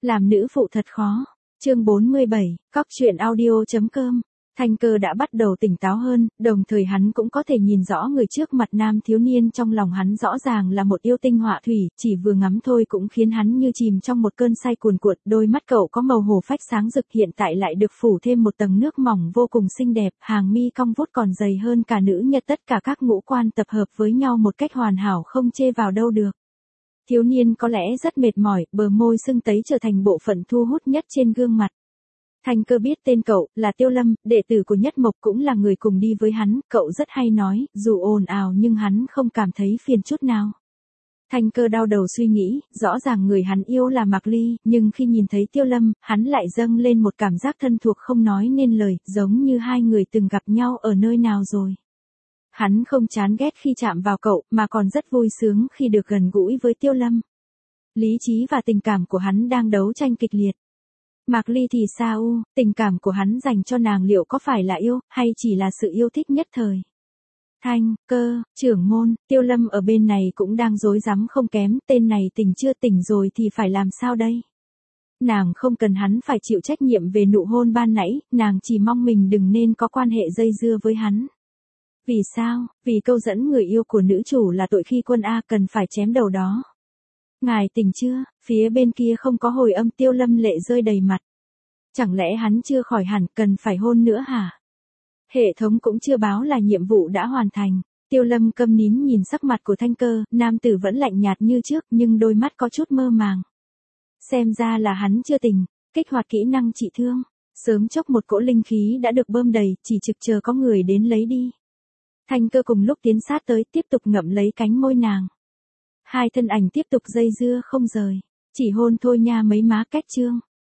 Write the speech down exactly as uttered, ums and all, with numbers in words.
Làm nữ phụ thật khó. Chương bốn mươi bảy, cóc truyện audio chấm com. Thanh Cơ đã bắt đầu tỉnh táo hơn, đồng thời hắn cũng có thể nhìn rõ người trước mặt nam thiếu niên trong lòng hắn rõ ràng là một yêu tinh họa thủy, chỉ vừa ngắm thôi cũng khiến hắn như chìm trong một cơn say cuồn cuộn, đôi mắt cậu có màu hồ phách sáng rực hiện tại lại được phủ thêm một tầng nước mỏng vô cùng xinh đẹp, hàng mi cong vút còn dày hơn cả nữ nhật, tất cả các ngũ quan tập hợp với nhau một cách hoàn hảo không chê vào đâu được. Thiếu niên có lẽ rất mệt mỏi, bờ môi sưng tấy trở thành bộ phận thu hút nhất trên gương mặt. Thanh Cơ biết tên cậu, là Tiêu Lâm, đệ tử của Nhất Mộc cũng là người cùng đi với hắn, cậu rất hay nói, dù ồn ào nhưng hắn không cảm thấy phiền chút nào. Thanh Cơ đau đầu suy nghĩ, rõ ràng người hắn yêu là Mạc Ly, nhưng khi nhìn thấy Tiêu Lâm, hắn lại dâng lên một cảm giác thân thuộc không nói nên lời, giống như hai người từng gặp nhau ở nơi nào rồi. Hắn không chán ghét khi chạm vào cậu, mà còn rất vui sướng khi được gần gũi với Tiêu Lâm. Lý trí và tình cảm của hắn đang đấu tranh kịch liệt. Mạc Ly thì sao, tình cảm của hắn dành cho nàng liệu có phải là yêu, hay chỉ là sự yêu thích nhất thời? Thanh Cơ, trưởng môn, Tiêu Lâm ở bên này cũng đang rối rắm không kém, tên này tỉnh chưa tỉnh rồi thì phải làm sao đây? Nàng không cần hắn phải chịu trách nhiệm về nụ hôn ban nãy, nàng chỉ mong mình đừng nên có quan hệ dây dưa với hắn. Vì sao? Vì câu dẫn người yêu của nữ chủ là tội khi quân A cần phải chém đầu đó. Ngài tỉnh chưa? Phía bên kia không có hồi âm, Tiêu Lâm lệ rơi đầy mặt. Chẳng lẽ hắn chưa khỏi hẳn, cần phải hôn nữa hả? Hệ thống cũng chưa báo là nhiệm vụ đã hoàn thành. Tiêu Lâm câm nín nhìn sắc mặt của Thanh Cơ, nam tử vẫn lạnh nhạt như trước nhưng đôi mắt có chút mơ màng. Xem ra là hắn chưa tỉnh, kích hoạt kỹ năng trị thương. Sớm chốc một cỗ linh khí đã được bơm đầy, chỉ trực chờ có người đến lấy đi. Thanh Cơ cùng lúc tiến sát tới, tiếp tục ngậm lấy cánh môi nàng. Hai thân ảnh tiếp tục dây dưa không rời. Chỉ hôn thôi nha mấy má, kết chương.